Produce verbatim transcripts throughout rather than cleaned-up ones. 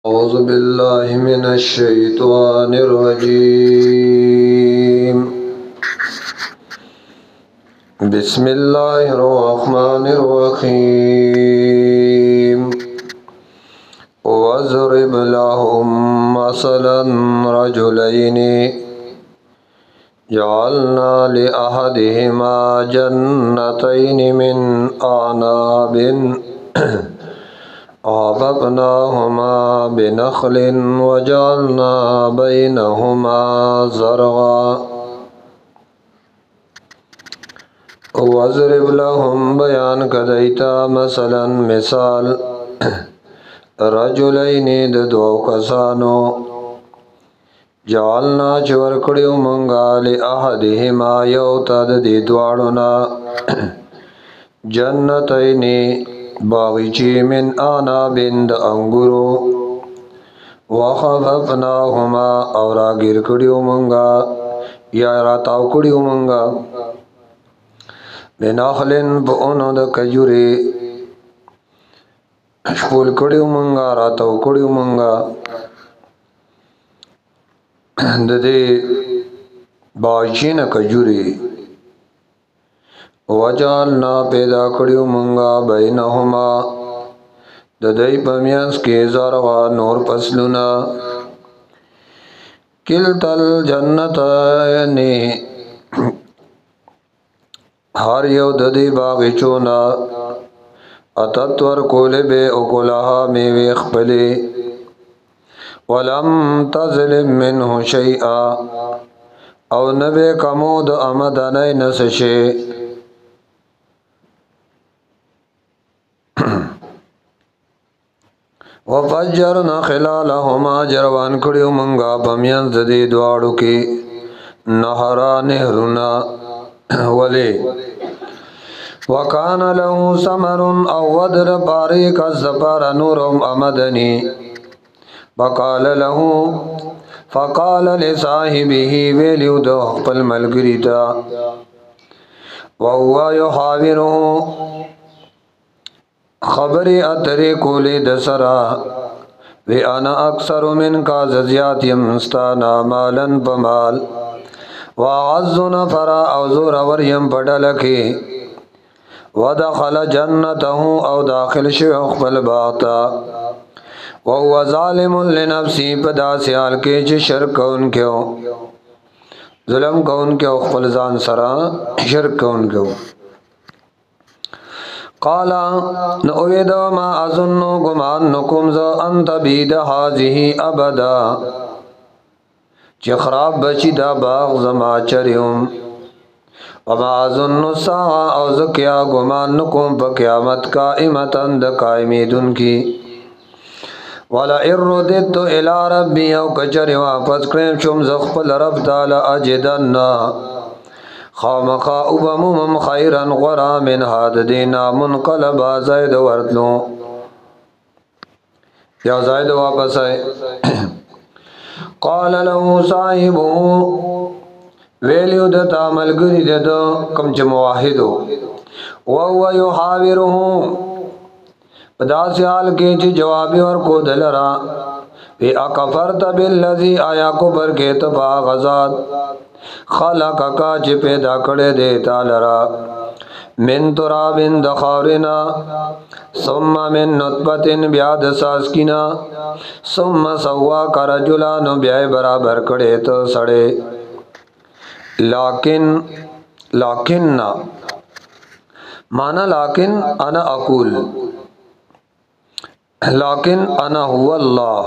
أعوذ بالله من الشيطان الرجيم. بسم الله الرحمن الرحيم. واضرب لهم مثلا رجلين جعلنا لأحدهما جنتين من أعناب وحففناهما بنخل وجعلنا بينهما زرعا واضرب لهم بیان کدیتا مثلا مثال رجلین د دو کسانو جعلنا چور کړیو مونږه لأحدهما یو تا د دې دواړو جنتین باغچی من عنابن د انګورو وخففناهما او راګیر کړیو مونږه یا راتاو کړیو مونږه بنخلن په اونو د کجوري شپول کړیو مونږه راتاو کړیو مونږه د دې باغچی نه کجوري وجعلنا پیدا کړیو مونږه بینهما د دې پمیانس کې زرغا نور فصلونه کلتل جنتین هر یو د دې باغچونا اتتور کول به او کولها میوه خپلې ولم تظلم منه شیئا او نبه کمو د آمدنی نسشه وفجرنا خلالهما جروان کړیو مونږه پمیان د دې دواړو کې نهرا نهرنا ولی وکان له ثمر او ودر باریک الزبر نورم امدنی فقال له فقال لصاحبه ویلو د خپل ملګری ته وهو يحاوره خبری اتری کولی دسرا وی انا اکثر من کا زیات یمستانا مالن بمال وعز نفرا او زور وریم پڑلکی ودخل جنته او داخل شو خپل باغتا وهو ظالم لنفسی پدا سیال کې چې شرک کونکو ظلم کونکو خپل ځان سره شرک کونکو قال نوید ما اظن گمان نکم ز انت بید هذه ابدا چې خراب بچی دا باغ زما چریم وما اظن الساعه او زکیا گمان نکم په قیامت قائمتا د قائمیدن کی ولا اردت الى ربي او کچری واپس کړم چوم ز خپل رب تعالی اجدن خامخا اوبمم خیرا غرا من هاد دینا منقلب زید ورتلو یا زید واپس آئے قال له صاحبه ویلیو دتا ملگری دتا کم چه مواحدو وهو يحاوره پدا سیال کے چه جوابی ورکو دلرا وی اکفرت باللذی آیا کبر کے تبا غزاد خلق کا چه پیدا کڑے دیتا لرا من ترابن دخارنا ثم من نطبتن بیاد ساسکینا ثم سوا کا رجلانو بیائی برابر کڑے تو سڑے لیکن لیکن مانا لیکن انا اقول لیکن انا هو اللہ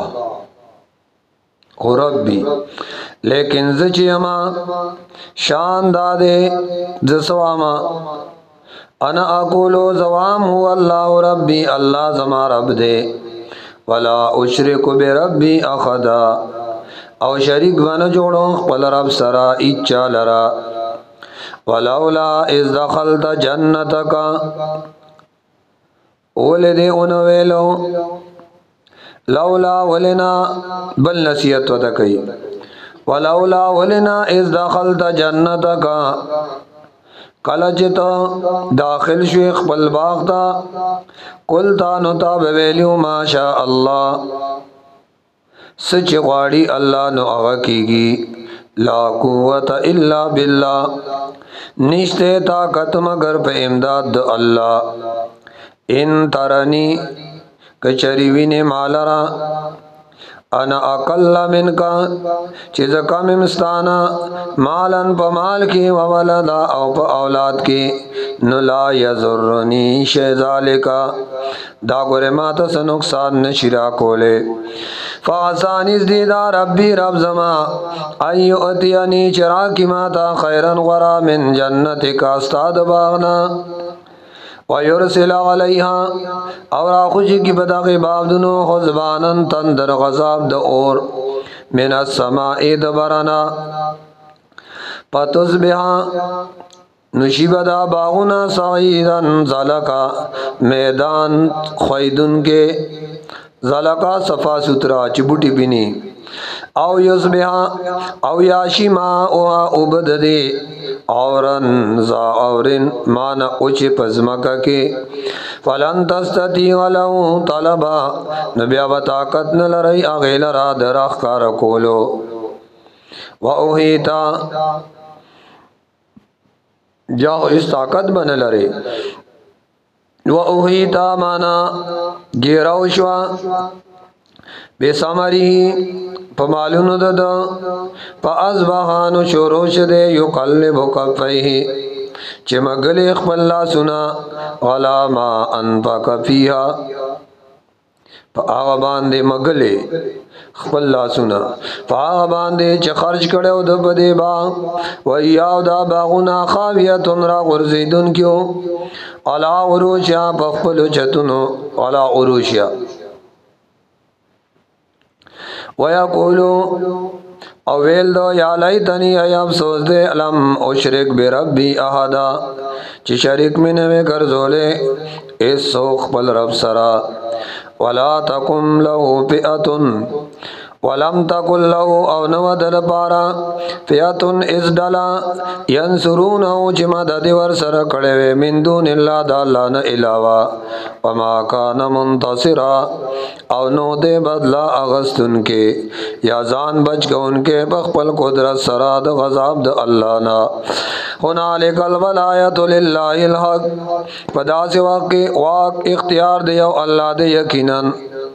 ربی لیکن زچیما شان دادے زسواما انا اقولو زوام هو اللہ ربی اللہ زما رب دے ولا اشرک بربی اخدا او شریک بنا جوڑو خپل رب سرا اچا لرا ولولا اذ دخلت جنتک اولدے انویلو لولا ولنا بل نصیحت وتکئی ولولا ولنا اذ دخلت جنتک کلچتا داخل شیخ خپل باغ تا قلتا نو تا بویلیو ما شاء الله سچ غواړي الله نو هغه کیږي لا قوت الا بالله نشته طاقت مگر په امداد د الله ان ترنی کچری وینه مالرا انا اقل منکا چیز کم مستانا مالن پا مال کی و ولدا او پا اولاد کی نلا یزرنی شیزالکا دا گوری ماتا سا نقصان نشرا کولے فاسانیز دیدا ربی رب زما ایو اتیانی چراکی ماتا خیرن غرا من جنت کا استاد باغنا وَيُرْسِلَ عَلَيْهَا اور آخوشی کی بداغی بابدنو خزبانن تندر غذاب دا اور من السمائی دبرنا پتزبها نشیب دا باغنا سعیدن زلکا میدان خویدن کے زلکا صفا سترا چبوٹی بینی او یصبها او یاشی ما اوها عبد دی اورن زا اورن مانا اچ پزمکا کے فلن تستطیع لہو طلبا نبیا و طاقت نلرئی اغیل را درخ کارکولو و اوہیتا جاؤ اس طاقت بن لرے و اوہیتا مانا گیراوشوا بے سامری پا مالونو دادا پا ازباحانو شوروش دے یو قلب کفیه چه مگلی اخبر اللہ سنا غلا ما انفاق فیها پا آغا باندے مگلی اخبر اللہ سنا پا آغا باندے چه خرچ کڑے او دب دے با ویاو دا باغونا خاویتن را غرزیدن کیو علا عروشیا پا اخبرو چتنو علا عروشیا وَيَقُولُ اویل دو یا لیتنی ای افسوس دے علم اشرک بربی احدا چی شرک میں نوے کرزولے اس سوخ پل رب سرا ولا تکم لہو فئتن ولم تکن لہو او نو دل پارا فئتن اس ڈلا ینصرونہو چی مدد ور سر کڑوے من دون اللہ دا اللہ نا علاوہ وما کان منتصرا او نو دے بدلا اغستن کے یا زان بچ کے ان کے بخپل قدرت سراد غضاب دا اللہ نا ہنالک الولایت للہ الحق پدا سے واقع واق اختیار دیو اللہ دے یقیناً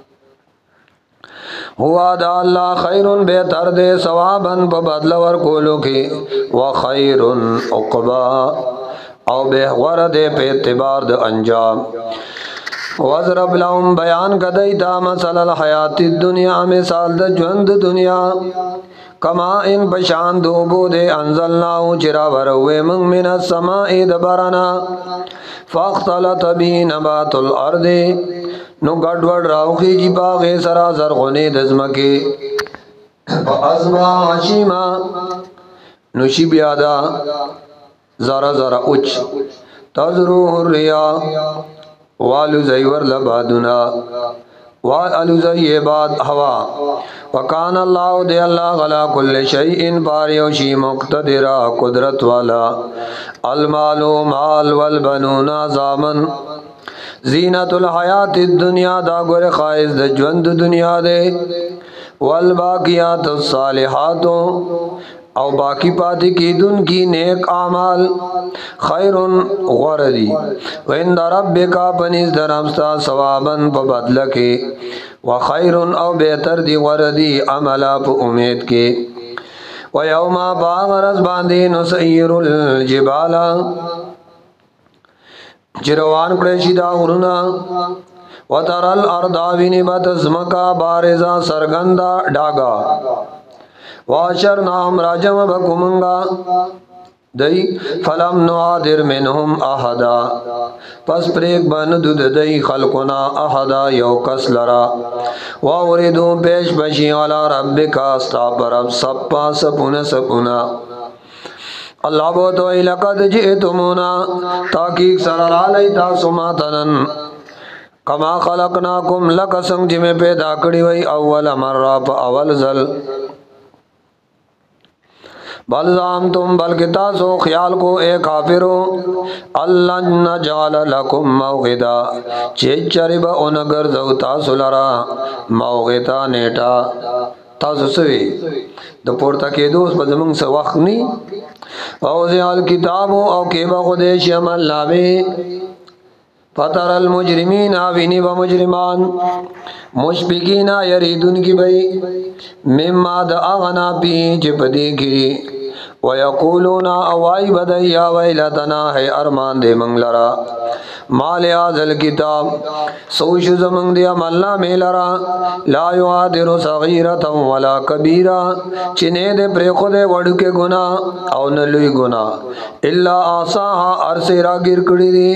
ہوا دا اللہ خیرن بہتر دے ثواباً پا بدل ورکولو کی وخیرن عقبا او بہور دے پہ اعتبار دا انجام وَضْرَبْ لَهُمْ بیان کدیتا مثل الحیات الدنیا مثال دا جوند دنیا کما ان پشان دوبو دے انزلناو چرا وروے من من السمائی دبرنا فاختلط بی نبات الارض نو گڑوڑ راوخی جی باغی سرا زرغنی دزمکی فازبا حشیما نوشی بیادا زارا زارا اچ تذروح الریا والو زیور لبادنا والو زیباد ہوا وکان اللہ دے اللہ غلا کل شیئن باریوشی مقتدرہ قدرت والا المالو مال والبنون زامن زینت الحیات الدنیا دا گر خائز دا جوند دنیا دے والباقیات الصالحات او باقی پاتی کی دن کی نیک اعمال خیرن غردی وعند ربکا پنیز درمستا ثوابا پا بدل کے وخیرن او بہتر دی غردی عملا پا امید کے ویوما باغرز باندی نسیر الجبالا چروان کڑیشی دا غرنا وتر الارضاوین بتزمکا بارزا سرگندا ڈاگا واشرناهم راجم بکمنگا دی فلم نعادر منهم احدا پس پریک بندد دی خلقنا احدا یو کس لرا واوردو پیش بشی علی ربکا استا پرب سپا سپونا سپونا اللہ بوتوئی لقد جئتمونا تاکیق سرر آلیتا سماتنن کما خلقناکم لکسنگ جمع پیدا کری وی اول مرہ پا اول زل बल ज़ामतुम बल्कि तासो ख्याल को ए काफिरो अल्लाह नजअल लकुम मौइदा चे चरिब उन गर्जौ तासो लरा मौइदा नेटा तासो सवी द पोर्ता के दोस्त बजमंग से वक्त नी औज़ियाल किताबो औ केबा खुदेश अमल लावे फतर अल मुजरिमीन आविनी व मुजरिमान मुशफिकीना यरीदुन की भई मिम्मा द अगना पी जिपदी गिरी वयकूलूना अवाई बदैया वैलतना है अरमान दे मंगलरा माल आजल किताब सोशु जमंग दिया मल्ला मेलरा ला युआदिरु सगीरतम वला कबीरा चिने दे प्रेखुदे वड़ के गुना औ न लुई गुना इल्ला आसाहा अरसेरा गिरकड़ी दी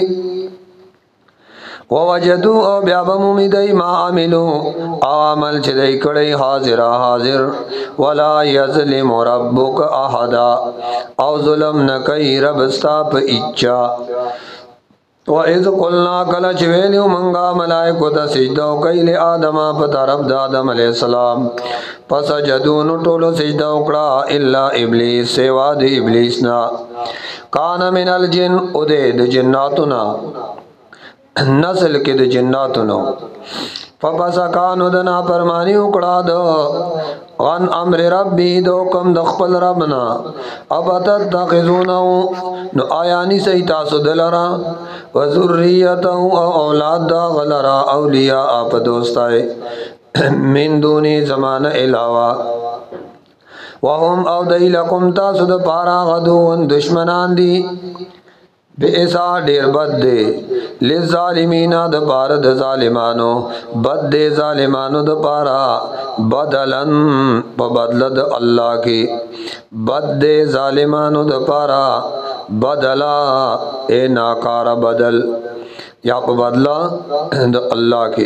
ववजदू औ ब्याबमुमी दई मा आमिलू आमल चिदई कड़ई हाजिरा हाजिर वला यज़लिमु रब्बुक अहदा औ जुलम न कई रबस्ताप इच्छा व इज़ कुलना कल चवेलियो मंगा मलाइको ता सिजदो कईले आदमा पतरब आदम अलैहिस्सलाम फसजदू नु टोलो सिजदा उकड़ा इल्ला इब्लीस सेवा दे इब्लीस ना कान मिनल जिन उदे द जिन्नातुना नस्ल के द जिन्नातुनो फपसा कानु दना परमानी उकड़ा दो अन अम्र रब्बी दो कम दखपल रबना अब तत्तखिज़ूनहु नु आयानी सही तासु दलरा व ज़ुर्रियतहु औलाद दा गलरा औलिया आप दोस्ताए मिन दूनी ज़मान इलावा वहुम औदई लकुम तासु द पारा गदून दुश्मनान दी बेसा डेर बद दे ले जालिमीना द पार द जालिमानो बद दे जालिमानो द पारा बदलन बदल द अल्लाह की बद दे जालिमानो द पारा बदला ए नाकारा बदल या बदला द अल्लाह की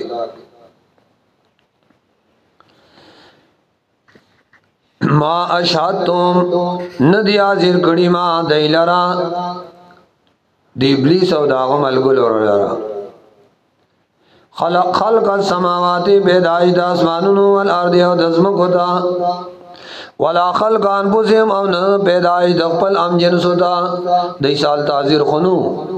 मा अशहदतुम नदिया जिर कड़ी मा दैलरा दी इब्लीस और दागो मलगुल और लरा खलक खल्क समावाति पैदाइश द आसमानुन वल अर्दि और दज़मक होता वला खल्क अनफुसिहिम और न पैदाइश दखपल अम जिन्स होता दई साल ताजिर खुनु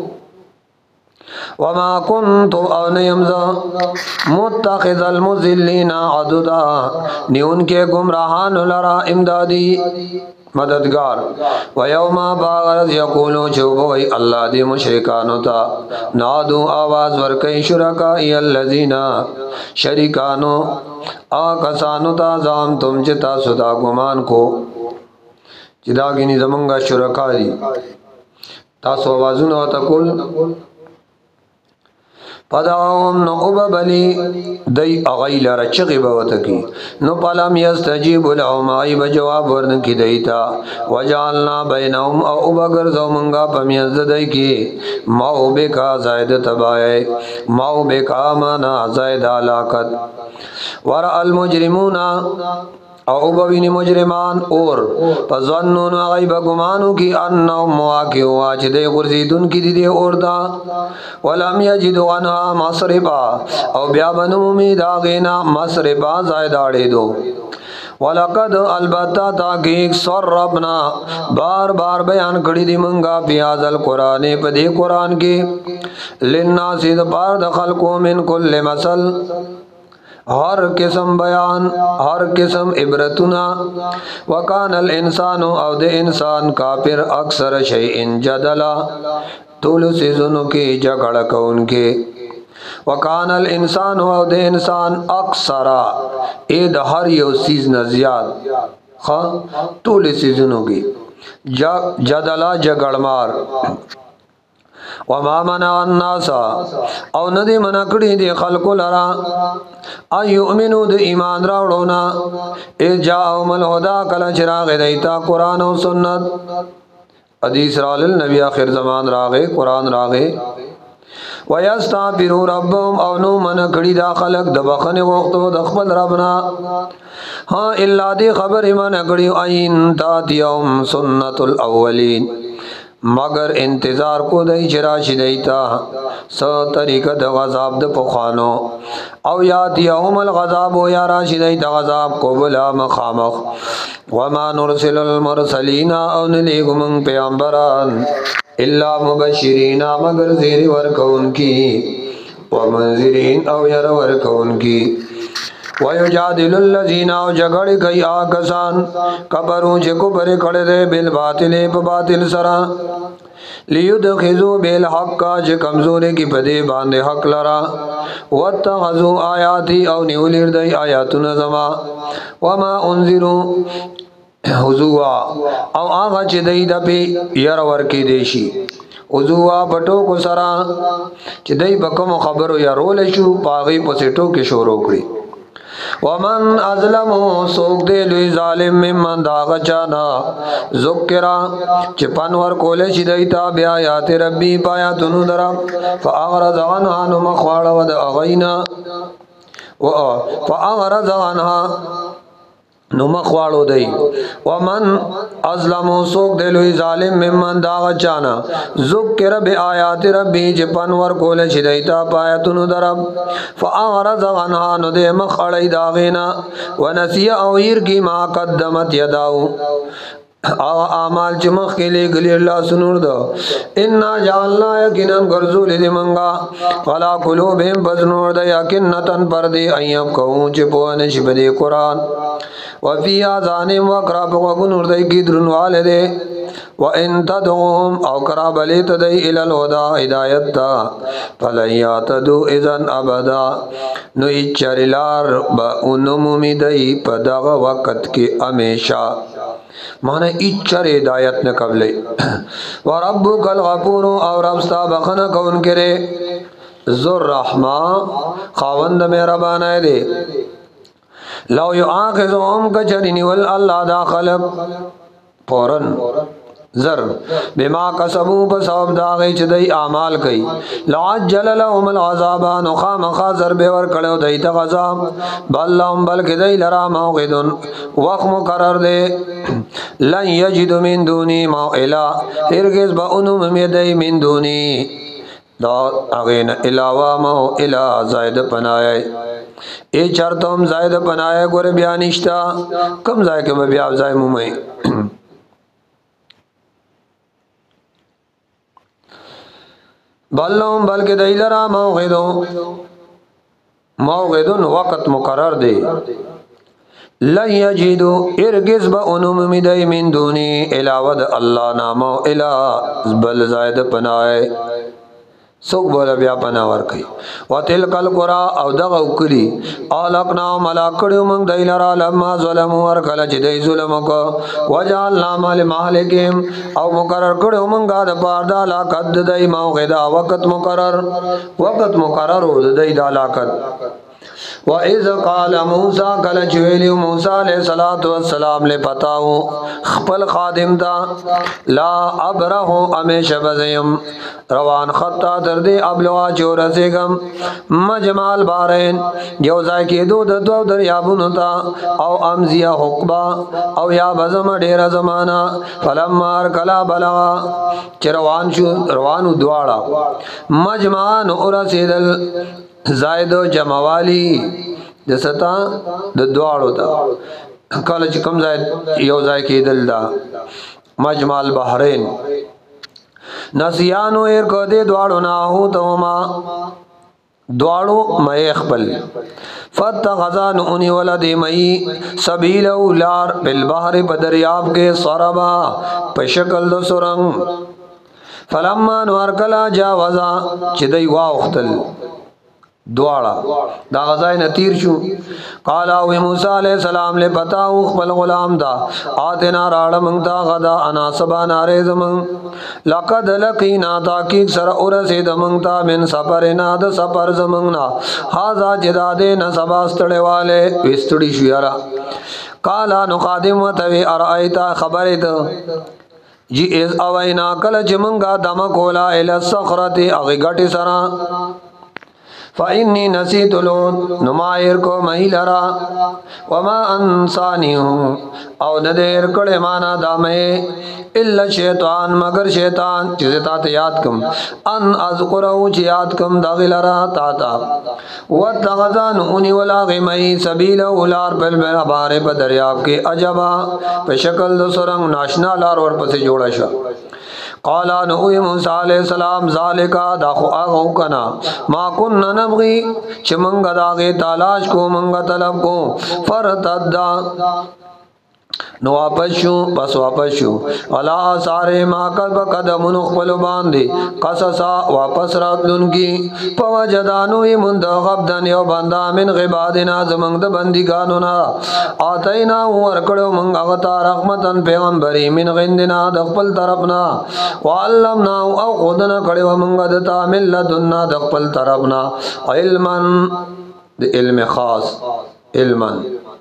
वमा कुन्तु और नयमज़ा मुत्तखिज़ल मुज़िल्लीना अदुदा नि उनके गुमराहान लरा इमदादी मददगार वयौमा बागरज यकूलो चुबोई अल्लाह दी मुशरिकान होता नादू आवाज वर्कई शुरका यल्लज़ीना शरीकानो आकसानो ता जाम तुम चिता सुदा गुमान को चिदा गिनी जमंगा शुरकारी तासो आवाजुन होता कुल पदाओम नो उबबली दई अगैल रचगी बवतकी नो पलम यस्तजीबु लहुम आई बजवाब वरन की दईता वजालना बैनहुम औ उबगर जौमंगा पमियज दई की माओ बेका जायद तबाए माओ बेका माना जायद हलाकत वर अल मुजरिमूना औबविनी मुजरिमान और फज़न्नुन गैब गुमानु की अन्नहुम मवाक़िउ वाजिदे गुरजीदुन की दिदे औरदा वलम यजिदु अन्हा मसरिबा औ ब्याबनु उम्मीद आगेना मसरिबा जायदाड़े दो वलकद अलबत्ता ताकीक सरबना बार बार बयान कड़ी दी मंगा पियाजल कुरान पदे कुरान के लिन्नासी बार दखल को मिन कुल्ले मसल हर किस्म बयान हर किस्म इबरतुना वकानल इंसानो अवदे इंसान काफिर अक्सर शैइन जदला तुल सीज़नों की जगड़ कौन के वकानल इंसान अवदे इंसान अक्सरा एद हर यो सीज नजियाद खा तुल सीज़नों की जदला जगड़मार वमा मना अन्नासा और नदी मना कड़ी दे खल्को लरा अयुमिनु दे ईमान रावड़ोना ए जाउमल हुदा कला चिराग दैता कुरान और सुन्नत हदीस रालिल नबी आखिर ज़मान रागे कुरान रागे वयस्ताबिरु रब्बहुम और नु मना कड़ी दा खलक दबखने वक्तो दखबल रबना हाँ इल्ला दे खबर मना कड़ी आइन तातियहुम सुन्नतुल अव्वलीन مگر انتظار کو دای چراشی دیتا س طریقه د غضب د پخوانو او یاتیهم الغضب یا راشی دیتا غضب قبلا مخامخ وما نرسل المرسلین او نلیگم پیامبران الا مبشرین مگر زیر ورکون کی ومنذرین او یر ورکون کی وَيُجَادِلُ الَّذِينَ او جگڑ کئی آکسان کبروں چے کبر کڑے بالباطل بباطل سرا لیدخذو بالحق چے کمزوری کی پدے باندے حق لرا واتخذو آیاتی او نیولیر دی آیاتنا زما وما انذرو حضوا او آغا چے دی دا پی یر ورکی دیشی حضوا پٹو کو سرا چے دی بکم خبرو یا رولشو پاغی پسیٹو کے شورو کری ومن ازلمو سوک دے لوی ظالم ممن داغ چانا ذکرہ چپنور کولے شدیتا بیایات ربی پایاتنو درم فاغرز عنها نمخوار ود اغینا فاغرز عنها نمخوارو دی ومن ازلمو سوک دے لوی ظالم ممن داغ چانا ذکر بی آیات ربی چپنور کول شدیتا پایتنو درم فاغرز عنها ندے مخڑی داغینا ونسی اویر کی ما قدمت یداو آغا آمال چمخ کے لئے گلی اللہ سنور دو انا جعلنا یکنن گرزول دی منگا غلا قلوبہم بزنور دا یکنتن پر دی ایب کہوں چپوانش بدی قرآن وفی آزانیم وقراب وگنور دی کی درن والدے وَإِن تَدْعُوهُمْ او قراب لیت دی الالہدا ہدایت تا فَلَيَّاتَدُو اِذَنْ أَبَدَا نو اچھرلار با انمومی دی پدغ وقت کی امیشہ مانا اچھر ہدایت نے قبلے وَرَبُّكَ الْغَفُورُ اور ربستا بخنا کون کرے ذو الرحمہ خاوند میرا بانائے دے لو یعاقذهم کچرینی والاللہ دا خلق پورن زر بما قسمو بسبب داغی چھ دی اعمال کئی لعجل لهم العذابا نخام خازر بیور کڑو دیتا غذاب بل لهم بلک دی لرا موقدن وقت مقرر دے لن یجد من دونی موئلا ارگز با انم میدی من دونی دا اغین علاوہ موئلا زائد پنائے اے چرتم زائد پنائے گور بیانشتا کم زائد کے بیاب زائد مومئی بلهم بلکہ دیلرا موغدو موغدن وقت مقرر دے لن یجیدو ارگز با انم مدی من دونی علاوہ اللہ نامو الہ بل زائد پنائے سوک بولا بیا پناور کئی وَتِلْكَ الْقُرَى او دغو کلی آلقناو ملاکڑیو منگ دیلرا لما ظلمو ورکلچ دی ظلمکو وجعلنا مال مالکیم او مقرر کڑیو منگا دا پاردا لاکت دی موقعدا وقت مقرر وقت مقرر دی دا لاکت وَإِذْ قَالَ مُوسَى کَلَ چویلیو موسیٰ علیہ السلام لے پتاو خپل خادم تا لا ابرہو امیش بزیم روان خطا تردی ابلوا چورسیگم مجمال بارین یوزائی کی دو دو دریابونو تا او امزیا حقبا او یا بزم دیر زمانا فلمار کلا بلغا چی روان شو روانو دوارا مجمان ارسیدل زائد و جموالی دستا د دوارو تا کالچ کم زائد یوزائی کی دل دا مجمال بحرین نسیانو ایر کو دے دوارو ناہو توما دوارو مئی اخبل فتخذان انی ولدی مئی سبیلو لار بالبحر بدریاب کے صربا پشکل دو سرنگ فلما نوارکلا جاوزا چدی واختل دوارا دا غزائی نتیر شو قالا وی موسیٰ علیہ السلام لے پتاو خبل غلام دا آتنا راڑا منگتا غدا انا سبا ناریز منگ لقد لقینا تاکیق سر ارسید منگتا من سپرنا دا سپر زمنگنا حازا جدا دینا سبا استڑے والے وستڑی شو یارا قالا نقادم و توی ارائیتا خبریت جی از اوینا کل چمنگا دمکولا الى السخرت اغی گٹی سرا فإني نسيت لوط نمائر کو مہیلرا وما انسانیو او ندیر کڑے مانا دامے الا شیطان مگر شیطان چیزے تا یاد کم ان اذکرہو چی یاد کم داغلرا تا تا واتغذان اونی ولا غمی سبیل اولار پل بلا بارے پا دریاب کے عجبا پہ شکل دو سرنگ ناشنا لار ور پسی جوڑا شا قالا نوی موسیٰ علیہ السلام ذالکا داخو آغو کنا ما کننا نبغی چھ منگا داغی تالاش کو منگا طلب کو فرتدہ نو واپس شو پس واپس شو علا سارے ما قلب قدم نخبل باندے قصصا واپس راتلن کی پوجدانوی منتخب دن یو بندہ من غبادنا زمنگ دا بندگانونا آتینا ورکڑو منگ اغتا رحمتن پیغمبری من غندنا دخپل طرفنا وعلمنا او خودنا کڑو منگ دتا من لدنا دخپل طرفنا علما علم خاص علما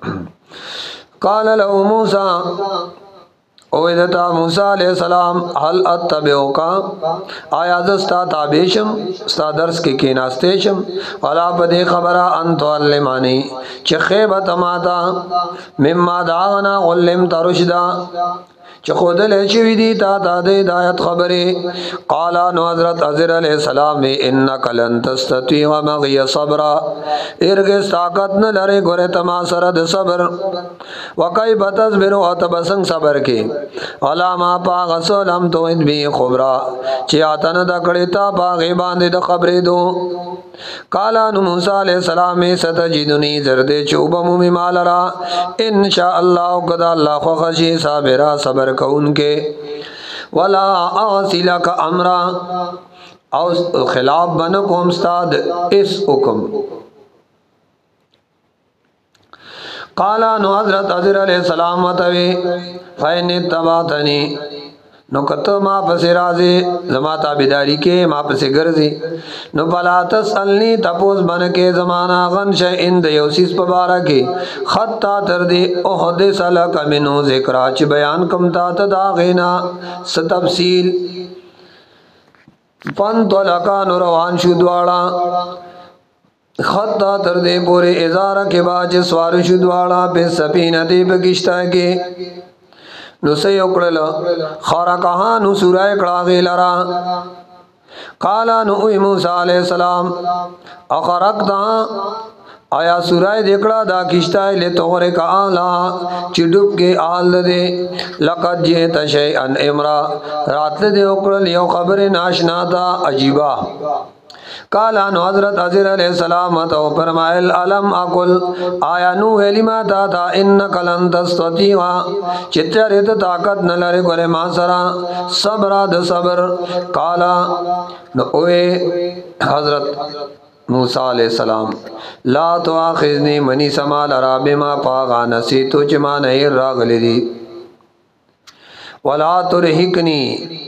قال له موسیٰ اویدتا موسیٰ علیہ السلام حل اتبعوکا آیا دستا تابیشم ستا درس کی کیناستیشم ولا پدی خبرہ انتو علمانی چی خیبت ماتا مما داغنا علم ترشدا چی خود لیشوی دی تا تا دی دایت خبری قالا نو حضرت عزر علیہ السلام انکا لن تستطیع مغی صبرا ارگس طاقت نلرے گورے تما سرد صبر وکی بتصبرو اتبسنگ صبر کی علامہ پاغ سلم تو ادبی خبرا چی آتن دکڑی تا پاغی باندی دا خبری دو قالا نو موسیٰ علیہ السلام ستجدنی زردے چوبمو ممالرا انشاءاللہ قدا اللہ خوخشی صابرہ صبر کون کے ولا اعصی لک امرا او خلاف بنکم استاد اس حکم قالا نو حضرت عزر علیہ السلام وطوی فین اتباتنی نو کتو ما پسی رازی زما تابداری کے ما پسی گرزی نو بلا تسألنی تپوز بن کے زمانہ غنش اند یوسیس پبارا کے خطا تردی احدث لک منو ذکرہ چی بیان کم تا تداغینا ستفصیل پنتو لکا نو روان شو دوارا خطا تردی پورے ازارہ کے باچ سوار شو دوارا پہ سپینتی بکشتا کے نو سی اکڑل خارا کہا نو سورہ کڑاغی لرا قالا نو اوی موسیٰ علیہ السلام اخرقتا آیا سورہ دیکڑا دا کشتا لے توغرے کا آلہ چڈب کے آل دے لقد جیت شیئن امرا رات دے اکڑل یو خبر ناشنا تا عجیبہ قالا نو حضرت عزر علیہ السلام تو فرمائل علم اقل آیا نو علمہ تا تا انکا لن تستطیعا چتریت طاقت نلر گلے ما سرا صبر د صبر قالا نو اوے حضرت موسیٰ علیہ السلام لا تو آخذنی منی سمال رابی ما پاغا نسیتو چما نیر راغلی دی ولا ترحکنی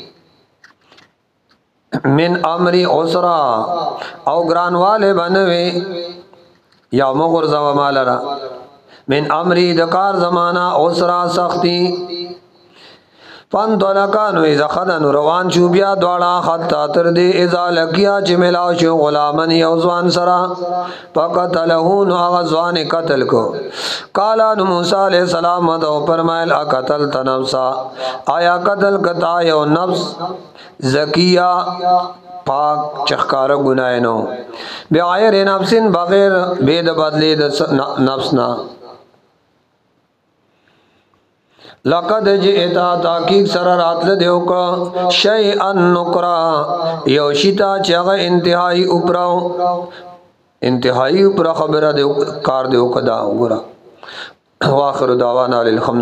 من امری عسرا او گران والے بنوے یا مغرزا و مالرا من امری دکار زمانہ عسرا سختی پن دولکانو ازا خدن روان شو بیا دوڑا خطا تردی ازا لکیا چی ملاو شو غلامن یوزوان سرا فقتلہون آغزوان قتل کو قالا نو موسیٰ علیہ السلام مدو پرمائل اقتل تنفسا آیا قتل کتا یو نفس زکیہ پاک چخکار گنائنو بغیر نفسن بغیر بید بدلی نفسنا لقد جئتا تحقیق سر راتل دیو کا شیئن نکرا یوشیتا چیغ انتہائی اپراو انتہائی اپرا خبر دیو کار دیو کدا گرا واخر دعوانا للحمد